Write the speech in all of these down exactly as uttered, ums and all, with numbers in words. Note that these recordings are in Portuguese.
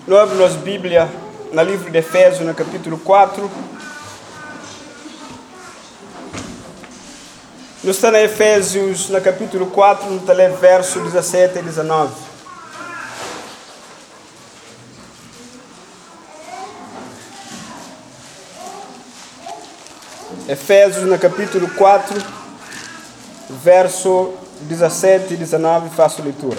Não abre nossa Bíblia no livro de Efésios, no capítulo quatro. Nós estamos em Efésios, no capítulo quatro, no verso dezessete e dezenove. Efésios, no capítulo quatro, verso dezessete e dezenove, faço leitura.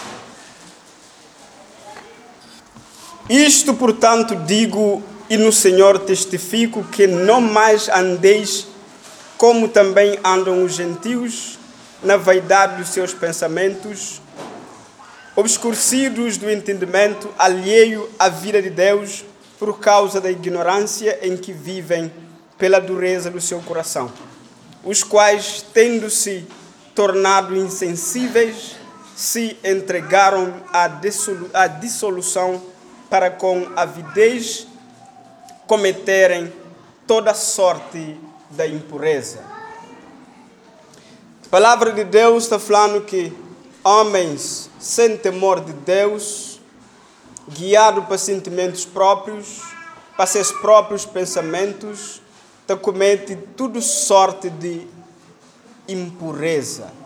Isto, portanto, digo e no Senhor testifico que não mais andeis como também andam os gentios, na vaidade dos seus pensamentos, obscurecidos do entendimento, alheio à vida de Deus, por causa da ignorância em que vivem, pela dureza do seu coração, os quais, tendo-se tornado insensíveis, se entregaram à, dissolu- à dissolução, para com avidez cometerem toda sorte da impureza. A palavra de Deus está falando que homens sem temor de Deus, guiados para sentimentos próprios, para seus próprios pensamentos, te comete tudo sorte de impureza.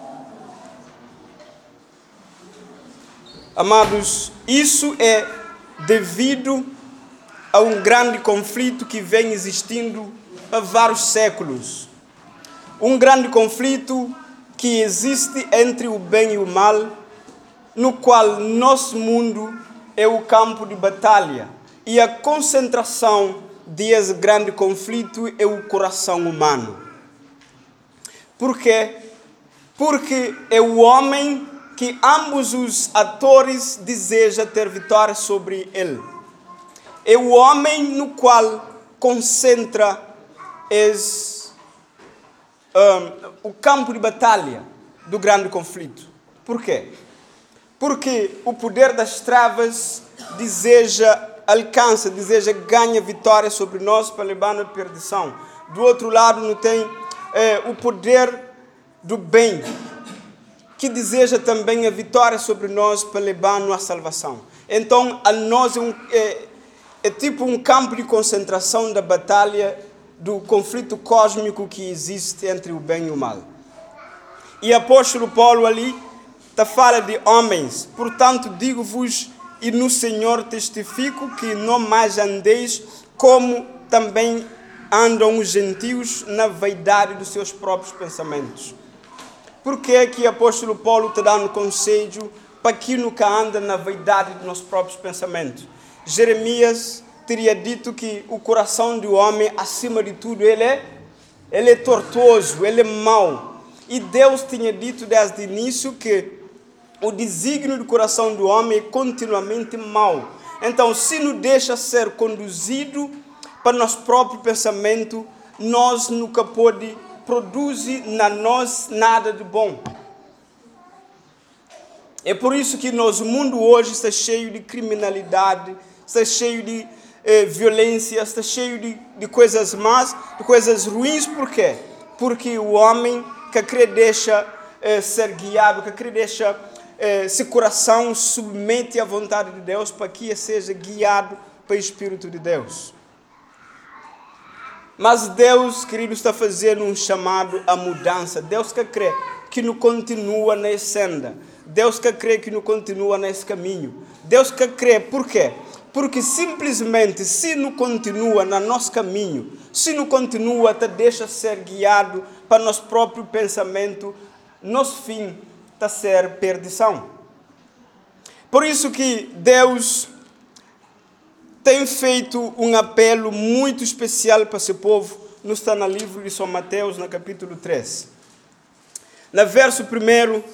Amados, isso é devido a um grande conflito que vem existindo há vários séculos. Um grande conflito que existe entre o bem e o mal, no qual nosso mundo é o campo de batalha e a concentração desse grande conflito é o coração humano. Por quê? Porque é o homem que ambos os atores desejam ter vitória sobre ele. É o homem no qual concentra esse, um, o campo de batalha do grande conflito. Por quê? Porque o poder das trevas deseja, alcança, deseja ganha vitória sobre nós para levar na perdição. Do outro lado, não tem é, o poder do bem, que deseja também a vitória sobre nós para levar-nos à salvação. Então, a nós é, um, é, é tipo um campo de concentração da batalha do conflito cósmico que existe entre o bem e o mal. E o apóstolo Paulo ali tá fala de homens. Portanto, digo-vos e no Senhor testifico que não mais andeis como também andam os gentios na vaidade dos seus próprios pensamentos. Por que é que o apóstolo Paulo está dando conselho para que nunca anda na vaidade dos nossos próprios pensamentos? Jeremias teria dito que o coração do homem, acima de tudo, ele é, ele é tortuoso, ele é mau. E Deus tinha dito desde o início que o desígnio do coração do homem é continuamente mau. Então, se não deixa ser conduzido para nosso próprio pensamento, nós nunca podemos produzir na nós nada de bom. É por isso que nosso mundo hoje está cheio de criminalidade, está cheio de eh, violência, está cheio de, de coisas más, de coisas ruins. Por quê? Porque o homem que crê deixa eh, ser guiado, que crê deixa eh, seu coração submete à vontade de Deus para que seja guiado pelo Espírito de Deus. Mas Deus, querido, está fazendo um chamado à mudança. Deus que crê que não continua nessa senda. Deus que crê que não continua nesse caminho. Deus que crê, por quê? Porque simplesmente, se não continua no nosso caminho, se não continua, te deixa ser guiado para nosso próprio pensamento, nosso fim está ser perdição. Por isso que Deus tem feito um apelo muito especial para esse povo. Não está no livro de São Mateus, no capítulo três. No verso primeiro,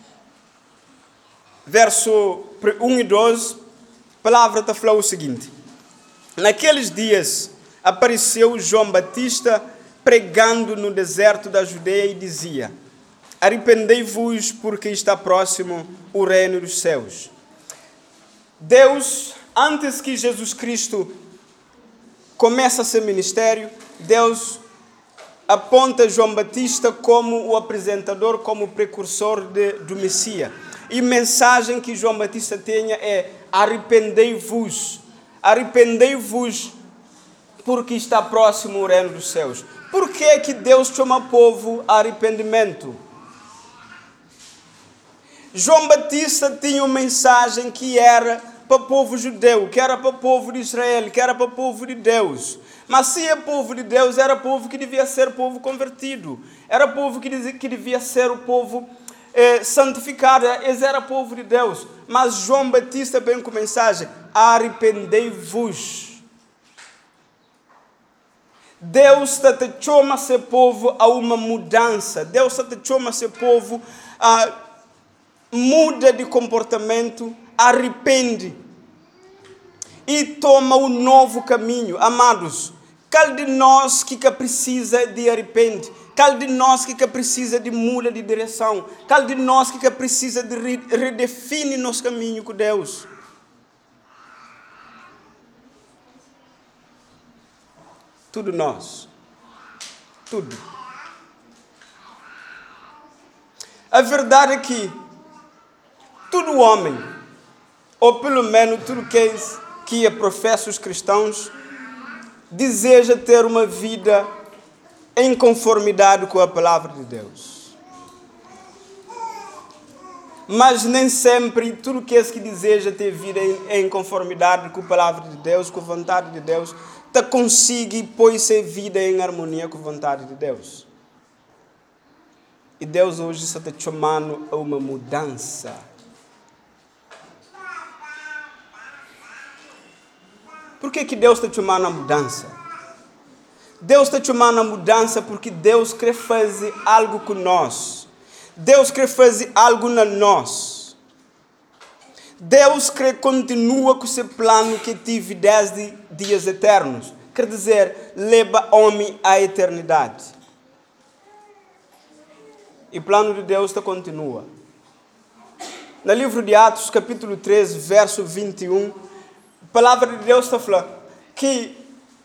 verso um e doze, a palavra está falando o seguinte. Naqueles dias apareceu João Batista pregando no deserto da Judeia e dizia: arrependei-vos porque está próximo o reino dos céus. Deus, antes que Jesus Cristo comece seu ministério, Deus aponta João Batista como o apresentador, como o precursor de, do Messias. E a mensagem que João Batista tinha é: arrependei-vos, arrependei-vos, porque está próximo o reino dos céus. Por que é que Deus chama o povo a arrependimento? João Batista tinha uma mensagem que era para o povo judeu, que era para o povo de Israel, que era para o povo de Deus. Mas se é povo de Deus, era povo que devia ser povo convertido. Era povo que, dizia, que devia ser o povo eh, santificado. Esse era povo de Deus. Mas João Batista vem com a mensagem: arrependei-vos. Deus te chama seu povo a uma mudança. Deus te chama seu povo a muda de comportamento, arrepende e toma um novo caminho. Amados, qual de nós que precisa de arrepende? Qual de nós que precisa de muda de direção? Qual de nós que precisa de redefinir nosso caminho com Deus? Tudo nós. Tudo. A verdade é que todo homem, ou pelo menos tudo que é, que é professa os cristãos, deseja ter uma vida em conformidade com a palavra de Deus. Mas nem sempre tudo que é que deseja ter vida em, em conformidade com a palavra de Deus, com a vontade de Deus, te consegue pôr sua vida em harmonia com a vontade de Deus. E Deus hoje está te chamando a uma mudança. Por que que Deus está te chamando a mudança? Deus está te chamando a mudança porque Deus quer fazer algo com nós. Deus quer fazer algo na nós. Deus quer continuar com seu plano que tive desde dias eternos. Quer dizer, leva homem à eternidade. E o plano de Deus está continua. No livro de Atos, capítulo treze, verso vinte e um, a palavra de Deus está falando que,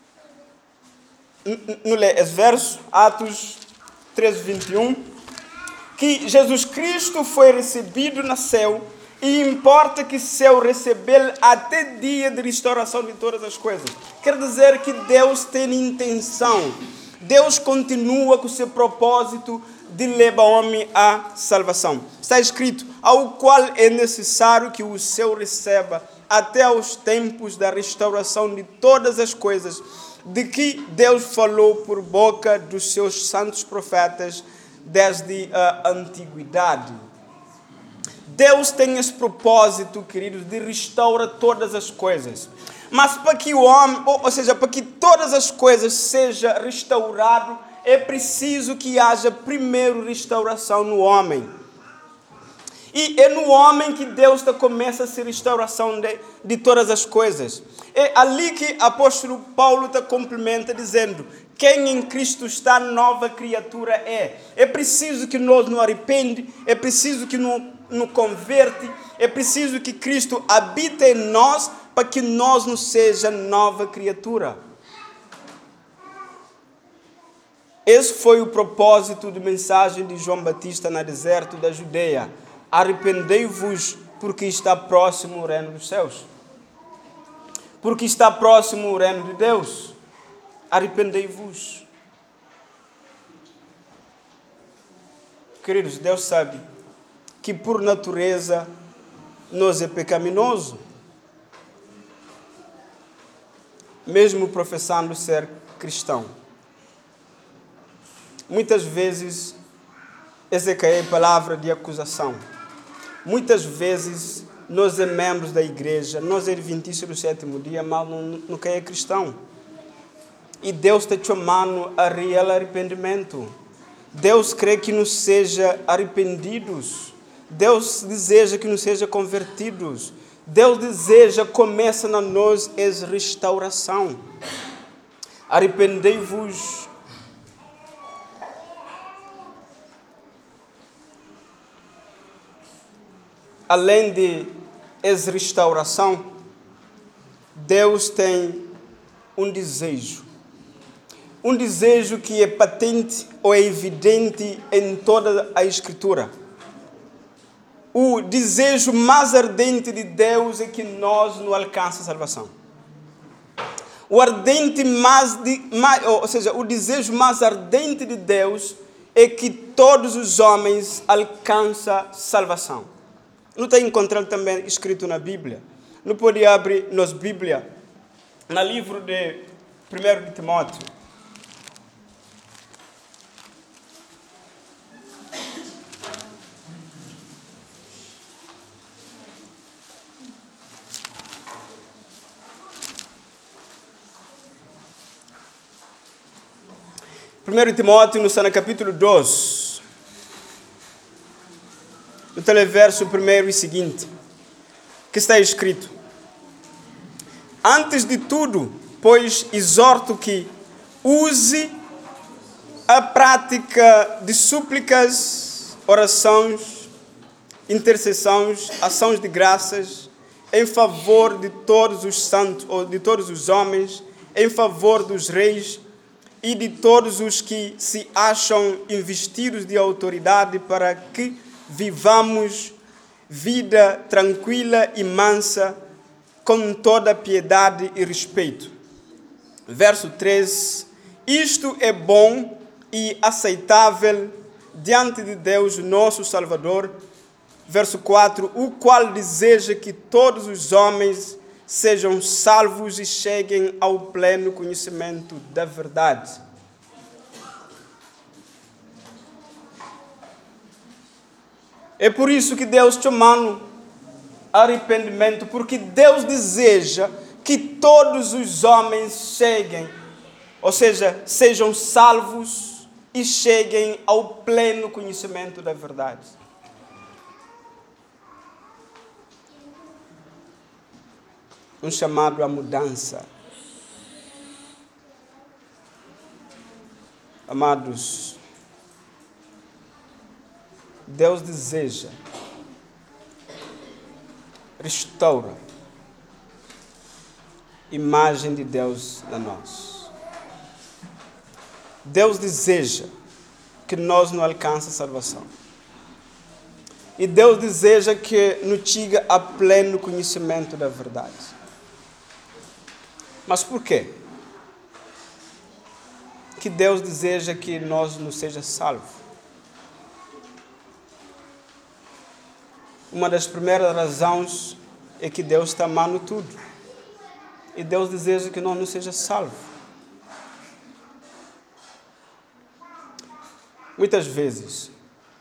não lê esse verso, Atos treze, vinte e um, que Jesus Cristo foi recebido no céu e importa que céu recebê-lo até dia de restauração de todas as coisas. Quer dizer que Deus tem intenção, Deus continua com o seu propósito de levar o homem à salvação. Está escrito: ao qual é necessário que o céu receba até aos tempos da restauração de todas as coisas, de que Deus falou por boca dos seus santos profetas desde a antiguidade. Deus tem esse propósito, queridos, de restaurar todas as coisas. Mas para que o homem, ou seja, para que todas as coisas sejam restauradas, é preciso que haja primeiro restauração no homem. E é no homem que Deus começa a restauração de, de todas as coisas. É ali que o apóstolo Paulo te complementa dizendo: quem em Cristo está, nova criatura é. É preciso que nós nos arrependamos, é preciso que nos, nos converte, é preciso que Cristo habite em nós para que nós nos seja nova criatura. Esse foi o propósito da mensagem de João Batista no deserto da Judeia. Arrependei-vos, porque está próximo o reino dos céus. Porque está próximo o reino de Deus. Arrependei-vos. Queridos, Deus sabe que por natureza nós é pecaminoso. Mesmo professando ser cristão. Muitas vezes, essa é a palavra de acusação. Muitas vezes, nós é membros da igreja, nós é adventistas do sétimo dia, mas não, não é cristão. E Deus está chamando a real arrependimento. Deus quer que nos seja arrependidos. Deus deseja que nos seja convertidos. Deus deseja, começa na nós, essa restauração. Arrependei-vos. Além de essa restauração, Deus tem um desejo. Um desejo que é patente ou é evidente em toda a Escritura. o desejo mais ardente de Deus é que nós não alcancemos a salvação. O ardente mais, de, mais, ou seja, o desejo mais ardente de Deus é que todos os homens alcancem salvação. Não está encontrado também escrito na Bíblia. Não pode abrir nossa Bíblia no livro de primeiro de Timóteo. primeiro Timóteo, no capítulo dois, no televerso primeiro e seguinte, que está escrito: antes de tudo, pois exorto que use a prática de súplicas, orações, intercessões, ações de graças, em favor de todos os santos, ou de todos os homens, em favor dos reis, e de todos os que se acham investidos de autoridade, para que vivamos vida tranquila e mansa, com toda piedade e respeito. Verso três. Isto é bom e aceitável diante de Deus, nosso Salvador. Verso quatro. O qual deseja que todos os homens sejam salvos e cheguem ao pleno conhecimento da verdade. É por isso que Deus chama arrependimento, porque Deus deseja que todos os homens cheguem, ou seja, sejam salvos e cheguem ao pleno conhecimento da verdade. Um chamado à mudança. Amados, Deus deseja, restaura a imagem de Deus na nós. Deus deseja que nós não alcancemos a salvação. E Deus deseja que nos chegue a pleno conhecimento da verdade. Mas por quê? Que Deus deseja que nós não seja salvos. Uma das primeiras razões é que Deus está amando tudo. E Deus deseja que nós não seja salvos. Muitas vezes,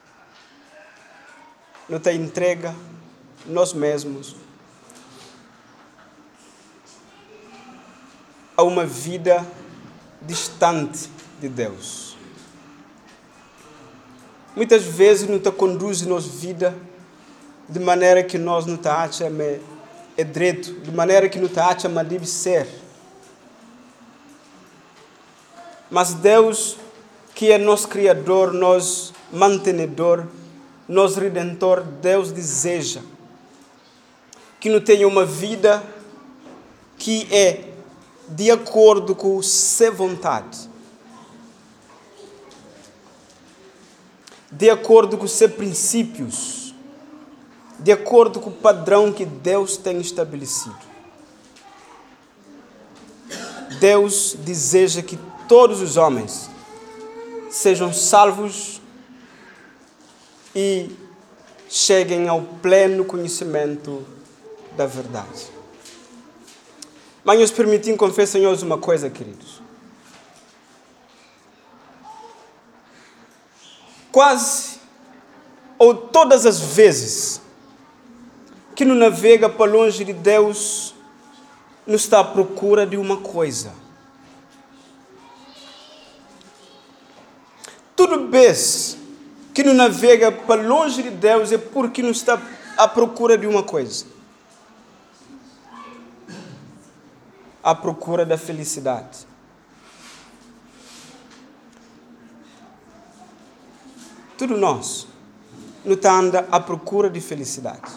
nos entrega nós mesmos a uma vida distante de Deus. Muitas vezes nos conduz a nossa vida de maneira que nós não tá achamos é direito, de maneira que não tá achamos deve ser. Mas Deus, que é nosso Criador, nosso mantenedor, nosso Redentor, Deus deseja que não tenha uma vida que é de acordo com a sua vontade, de acordo com os seus princípios, de acordo com o padrão que Deus tem estabelecido. Deus deseja que todos os homens sejam salvos e cheguem ao pleno conhecimento da verdade. Mas nos permitem confessar uma coisa, queridos. Quase, ou todas as vezes que nos navega para longe de Deus, nos está à procura de uma coisa. Tudo vez que nos navega para longe de Deus é porque nos está à procura de uma coisa. À procura da felicidade. Tudo nós não está anda à procura de felicidade.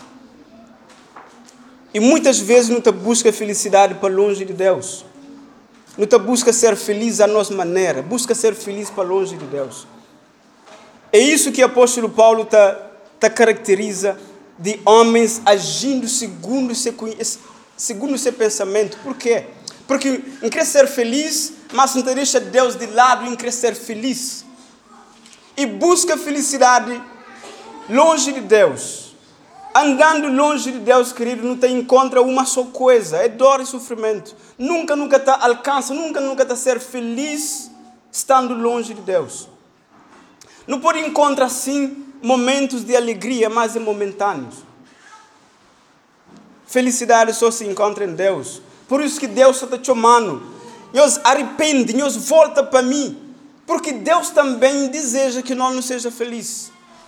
E muitas vezes não está busca felicidade para longe de Deus. Não está busca ser feliz à nossa maneira, busca ser feliz para longe de Deus. É isso que o apóstolo Paulo tá, tá caracteriza de homens agindo segundo o seu, segundo o seu pensamento. Por quê? Porque em querer ser feliz, mas não te deixa Deus de lado em querer ser feliz. E busca felicidade longe de Deus. Andando longe de Deus, querido, não te encontra uma só coisa. É dor e sofrimento. Nunca, nunca te alcança, nunca, nunca te ser feliz estando longe de Deus. Não pode encontrar, sim, momentos de alegria, mas é momentâneos. Felicidade só se encontra em Deus. Por isso que Deus está te chamando. Deus arrepende, Deus volta para mim. Porque Deus também deseja que nós não seja feliz.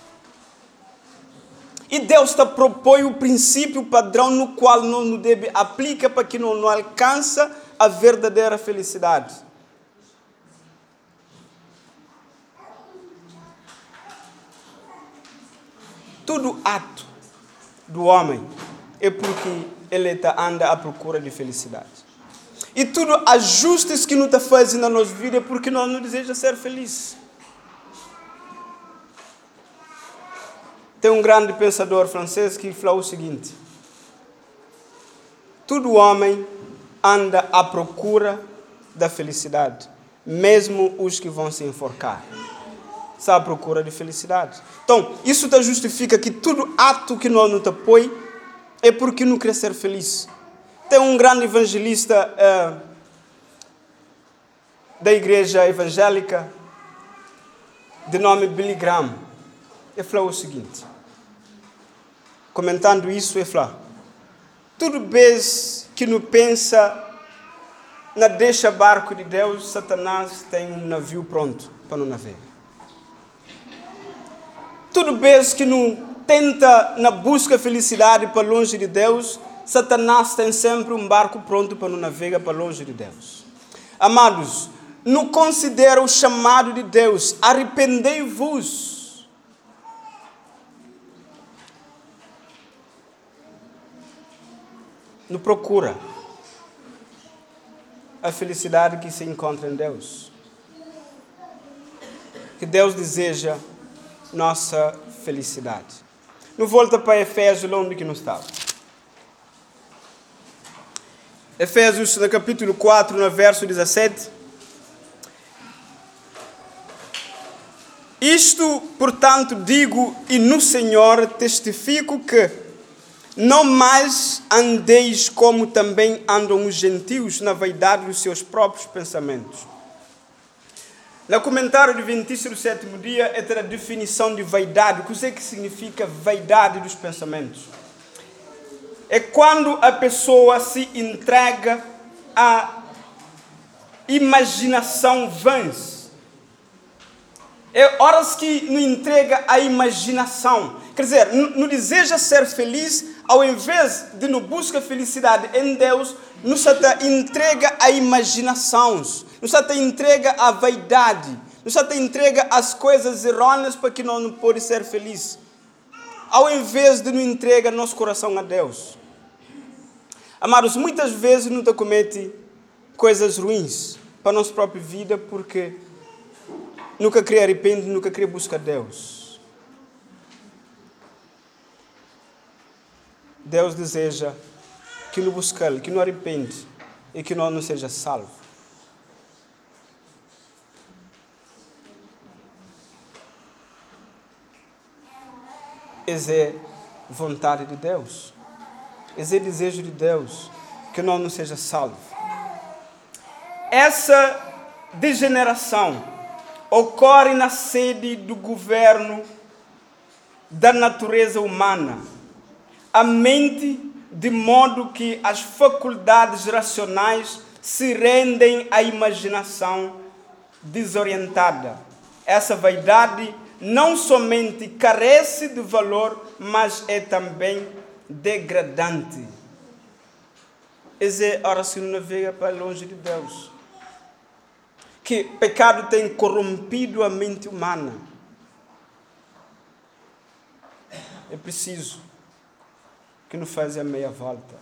E Deus te propõe o princípio padrão no qual nós não deve aplicar para que nós não alcance a verdadeira felicidade. Todo ato do homem é porque ele anda à procura de felicidade. E tudo ajustes que não te fazem na nossa vida é porque nós não desejamos ser felizes. Tem um grande pensador francês que falou o seguinte: todo homem anda à procura da felicidade, mesmo os que vão se enforcar. Está à procura de felicidade. Então, isso te justifica que todo ato que nós não te apoia é porque não quer ser feliz. Tem um grande evangelista uh, da igreja evangélica, de nome Billy Graham. Ele falou o seguinte, comentando isso, ele falou: tudo vez que não pensa na deixa barco de Deus, Satanás tem um navio pronto para não navegar. Tudo vez que não tenta na busca felicidade para longe de Deus, Satanás tem sempre um barco pronto para não navegar para longe de Deus. Amados, não considera o chamado de Deus, arrependei-vos. Não procura a felicidade que se encontra em Deus. Que Deus deseja nossa felicidade. Não volta para Efésios, onde que não estava. Efésios, no capítulo quatro, no verso dezessete. Isto, portanto, digo e no Senhor testifico que não mais andeis como também andam os gentios na vaidade dos seus próprios pensamentos. No comentário adventista do sétimo dia, é a definição de vaidade. O que é que significa vaidade dos pensamentos? É quando a pessoa se entrega à imaginação vãs. É horas que não entrega à imaginação. Quer dizer, não deseja ser feliz, ao invés de não buscar felicidade em Deus, não se entrega à imaginação, não se entrega à vaidade, não se entrega às coisas errôneas para que nós não podemos ser felizes. Ao invés de não entregar nosso coração a Deus. Amados, muitas vezes não te comete coisas ruins para a nossa própria vida porque nunca queria arrepender, nunca queria buscar Deus. Deus deseja que não busque, que não arrepende e que nós não seja salvo. Essa é vontade de Deus. Esse é desejo de Deus, que nós não seja salvo. Essa degeneração ocorre na sede do governo da natureza humana. A mente, de modo que as faculdades racionais se rendem à imaginação desorientada. Essa vaidade não somente carece de valor, mas é também degradante. Essa é a hora que não navega para longe de Deus. Que pecado tem corrompido a mente humana. É preciso que não faça a meia volta.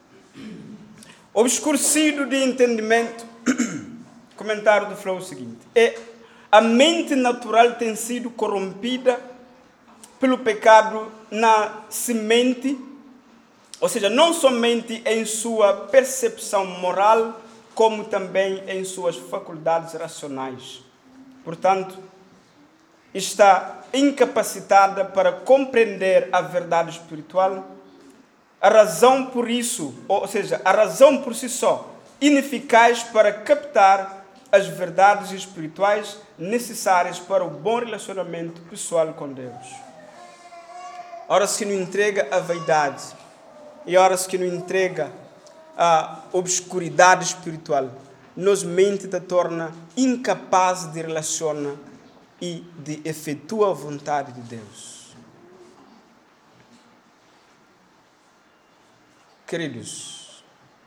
Obscurecido de entendimento, comentário do Flow é o seguinte: é, a mente natural tem sido corrompida pelo pecado na semente, ou seja, não somente em sua percepção moral, como também em suas faculdades racionais. Portanto, está incapacitada para compreender a verdade espiritual. A razão por isso, ou seja, a razão por si só, ineficaz para captar as verdades espirituais necessárias para o bom relacionamento pessoal com Deus. Horas que nos entrega a vaidade e horas que nos entrega a obscuridade espiritual, nos mente te torna incapaz de relacionar e de efetuar a vontade de Deus. Queridos,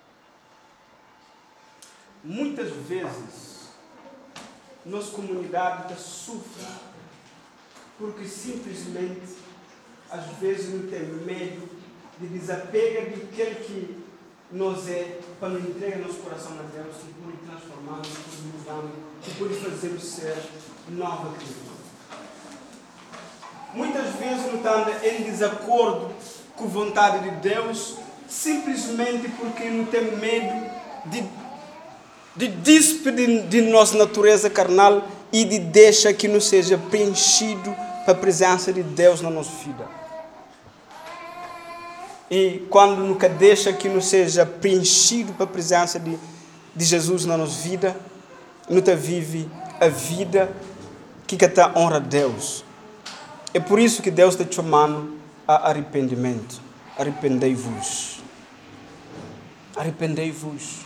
muitas vezes nossa comunidade sofre porque simplesmente às vezes não tem medo de desapego daquele que nós é, para nos entregar nosso coração a Deus, que pode transformar, que pode mudar, que pode fazer ser nova criatura. Muitas vezes não estamos em desacordo com a vontade de Deus, simplesmente porque não tem medo de, de despedir de nossa natureza carnal e de deixar que não seja preenchido para a presença de Deus na nossa vida. E quando nunca deixa que não seja preenchido para a presença de, de Jesus na nossa vida, nunca vive a vida que está honra a Deus. É por isso que Deus está te chamando a arrependimento. Arrependei-vos. Arrependei-vos.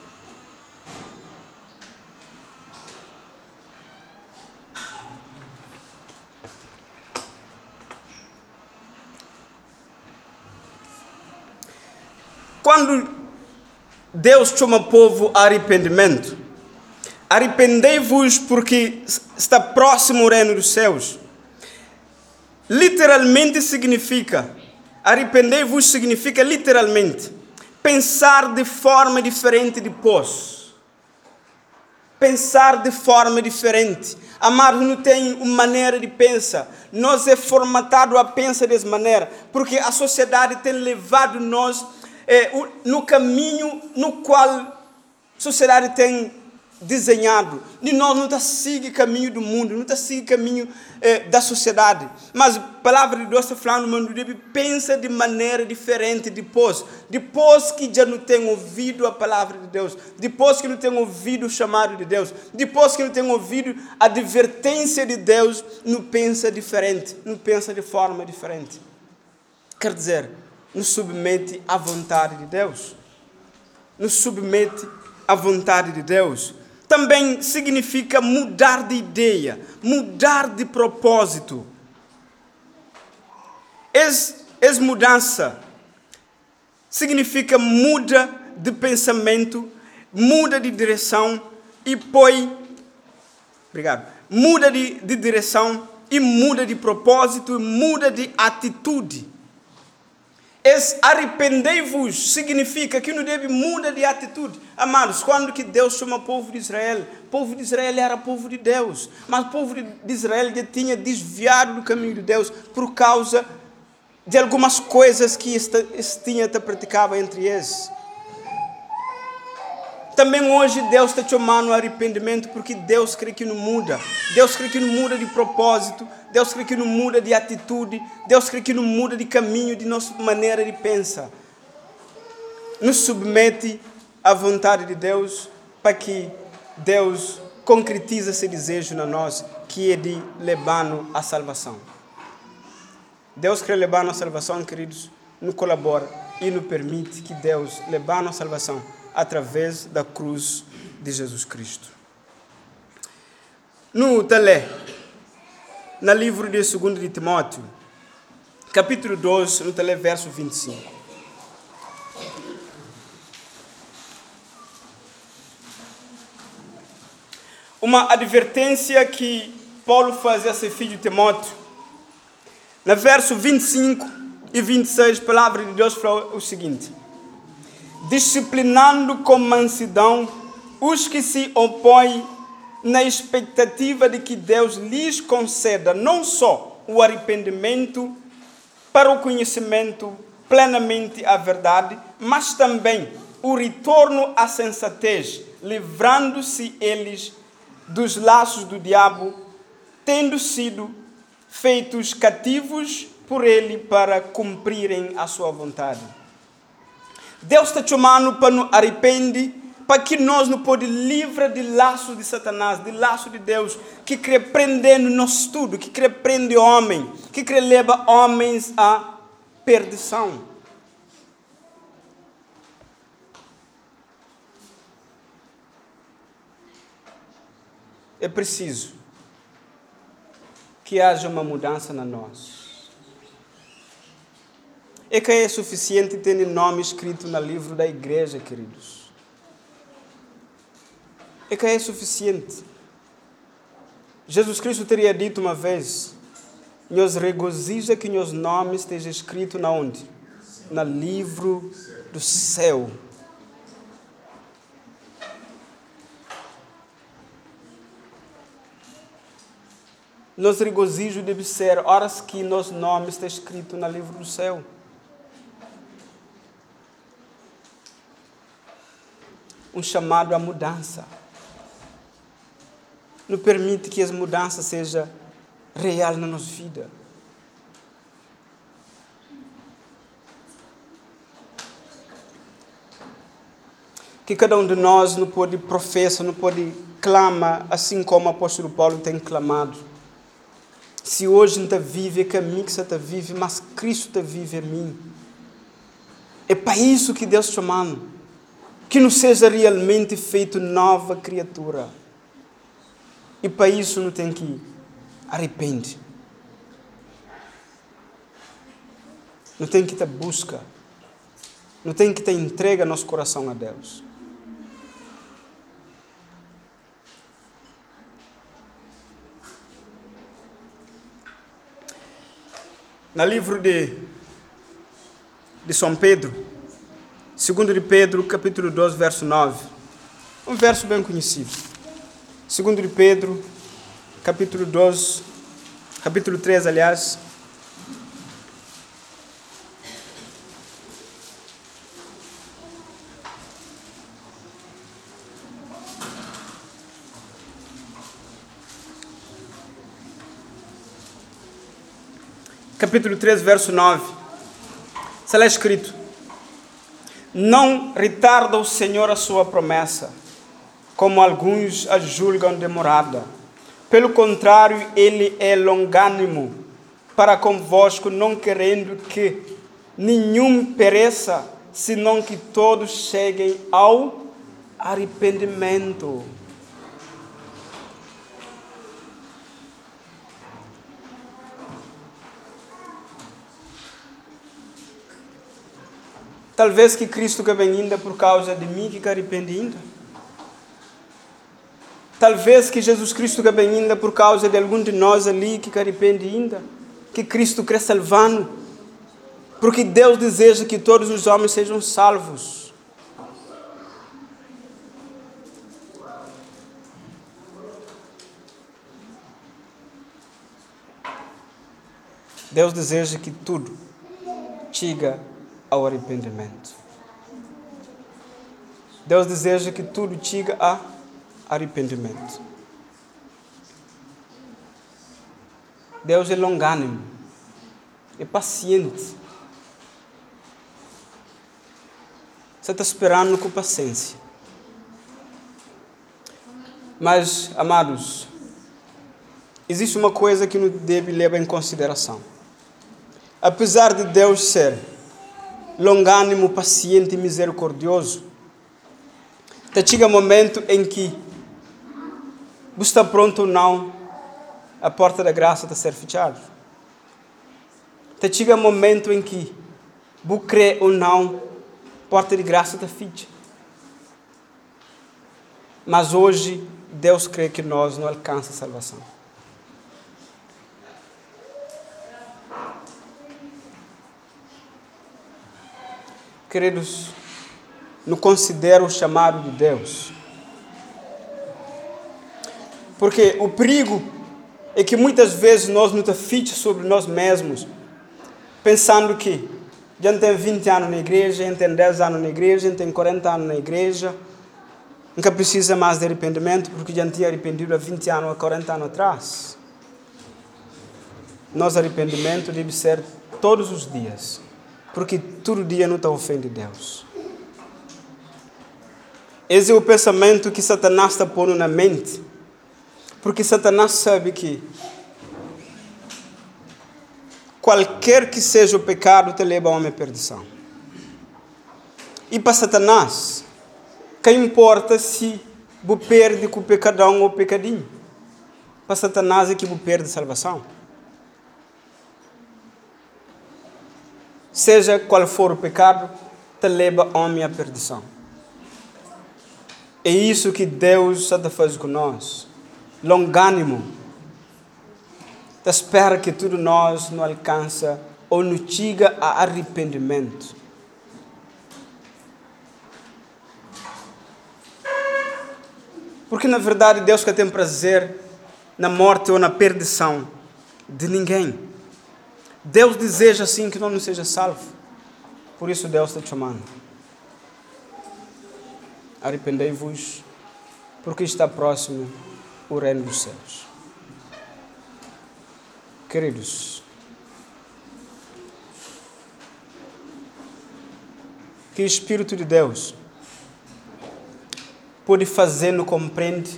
Quando Deus chama o povo a arrependimento, arrependei-vos porque está próximo o reino dos céus. Literalmente significa, arrependei-vos significa literalmente, pensar de forma diferente depois. Pensar de forma diferente. Amados, não tem uma maneira de pensar. Nós é formatado a pensar dessa maneira, porque a sociedade tem levado nós É, no caminho no qual a sociedade tem desenhado. E nós não está seguindo o caminho do mundo, não está seguindo o caminho é, da sociedade. Mas a palavra de Deus está falando, mano, pensa de maneira diferente depois. Depois que já não tem ouvido a palavra de Deus, depois que não tem ouvido o chamado de Deus, depois que não tem ouvido a advertência de Deus, não pensa diferente, não pensa de forma diferente. Quer dizer, nos submete à vontade de Deus. Nos submete à vontade de Deus. Também significa mudar de ideia, mudar de propósito. Essa mudança significa muda de pensamento, muda de direção e põe... Obrigado. Muda de, de direção e muda de propósito e muda de atitude. Esse arrependei-vos significa que não deve mudar de atitude. Amados, quando que Deus chama o povo de Israel, o povo de Israel era povo de Deus, mas o povo de Israel já tinha desviado do caminho de Deus por causa de algumas coisas que este, este tinha te praticava entre eles. Também hoje Deus está te chamando ao arrependimento porque Deus crê que não muda. Deus crê que não muda de propósito. Deus crê que não muda de atitude. Deus crê que não muda de caminho, de nossa maneira de pensar. Nos submete à vontade de Deus para que Deus concretize esse desejo na nós, que é de levar-nos à salvação. Deus quer levar-nos à salvação, queridos, nos colabora e nos permite que Deus leve-nos à salvação através da cruz de Jesus Cristo. No tele, no livro de segundo de Timóteo, capítulo dois, no tele, verso vinte e cinco. Uma advertência que Paulo faz a seu filho Timóteo. No verso vinte e cinco e vinte e seis, a palavra de Deus fala o seguinte: disciplinando com mansidão os que se opõem, na expectativa de que Deus lhes conceda não só o arrependimento para o conhecimento plenamente a verdade, mas também o retorno à sensatez, livrando-se eles dos laços do diabo, tendo sido feitos cativos por ele para cumprirem a sua vontade. Deus está chamando para nos arrepender, para que nós não podemos livrar de laço de Satanás, de laço de Deus, que quer prender nós tudo, que quer prender homem, que quer levar homens à perdição. É preciso que haja uma mudança na nós. É que é suficiente ter nome escrito no livro da igreja, queridos. É que é suficiente. Jesus Cristo teria dito uma vez: nos regozija que meus nomes estejam escritos na onde? No livro do céu. Nos regozijo deve ser horas que nos nomes estão escritos no livro do céu. Um chamado à mudança. Não permite que as mudanças sejam reais na nossa vida. Que cada um de nós não pode professar, não pode clamar, assim como o apóstolo Paulo tem clamado. Se hoje não está vivo, é que a mim que você está vivo, mas Cristo está vivo em mim. É para isso que Deus está chamando. Que não seja realmente feito nova criatura. E para isso não tem que arrepender. Não tem que estar busca. Não tem que estar entrega nosso coração a Deus. No livro de, de São Pedro, segundo de Pedro, capítulo doze, verso nove, um verso bem conhecido. Segundo de Pedro, capítulo doze, capítulo treze, aliás, capítulo treze, verso nove, está lá escrito: não retarda o Senhor a sua promessa, como alguns a julgam demorada. Pelo contrário, Ele é longânimo para convosco, não querendo que nenhum pereça, senão que todos cheguem ao arrependimento. Talvez que Cristo que vem ainda por causa de mim que arrepende ainda. Talvez que Jesus Cristo que vem ainda por causa de algum de nós ali que arrepende ainda. Que Cristo quer salvando. Porque Deus deseja que todos os homens sejam salvos. Deus deseja que tudo chegue ao arrependimento. Deus deseja que tudo chegue a arrependimento. Deus é longânimo, é paciente. Você está esperando com paciência. Mas, amados, existe uma coisa que não deve levar em consideração. Apesar de Deus ser longânimo, paciente e misericordioso, chega um momento em que você está pronto ou não, a porta da graça está a ser fechada. Chega um momento em que você crê ou não, a porta de graça está fechada. Mas hoje, Deus crê que nós não alcançamos a salvação. Queridos, não considero o chamado de Deus. Porque o perigo é que muitas vezes nós nos afitamos sobre nós mesmos, pensando que já tem vinte anos na igreja, já tem dez anos na igreja, já tem quarenta anos na igreja, nunca precisa mais de arrependimento, porque já tinha arrependido há vinte anos, há quarenta anos atrás. Nosso arrependimento deve ser todos os dias, porque todo dia não está ofendendo Deus. Esse é o pensamento que Satanás está pondo na mente, porque Satanás sabe que qualquer que seja o pecado te leva a uma perdição. E para Satanás, que importa se você perde com o pecadão ou o pecadinho? Para Satanás é que você perde a salvação. Seja qual for o pecado, te leva a uma perdição. É isso que Deus está fazendo com nós. Longânimo. Te espera que tudo nós não alcança ou nos chega a arrependimento. Porque na verdade Deus quer ter prazer na morte ou na perdição de ninguém. Deus deseja assim que nós não seja salvo. Por isso Deus está te chamando. Arrependei-vos, porque está próximo o reino dos céus. Queridos, que o Espírito de Deus pode fazer-nos compreender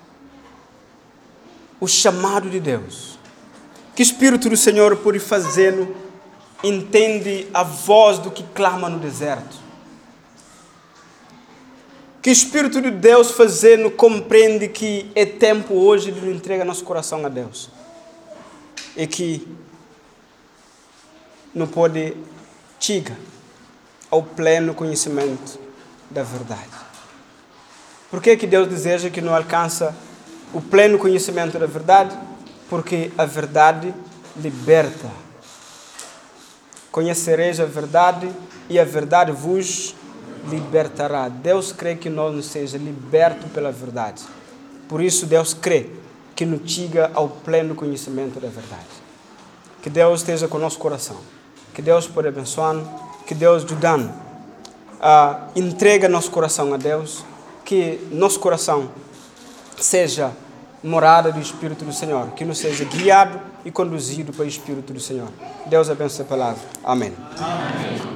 o chamado de Deus. Que o Espírito do Senhor pode fazer-nos entender a voz do que clama no deserto. Que o Espírito de Deus fazer-nos compreender que é tempo hoje de nos entregar nosso coração a Deus. E que não pode chegar ao pleno conhecimento da verdade. Por que que Deus deseja que não alcança o pleno conhecimento da verdade? Porque a verdade liberta. Conhecereis a verdade e a verdade vos libertará. Deus crê que nós nos seja libertos pela verdade. Por isso Deus crê que nos chega ao pleno conhecimento da verdade. Que Deus esteja com o nosso coração. Que Deus pode abençoar. Que Deus ajudando a entrega nosso coração a Deus. Que nosso coração seja morada do Espírito do Senhor. Que nos seja guiado e conduzido pelo Espírito do Senhor. Deus abençoe a palavra. Amém. Amém.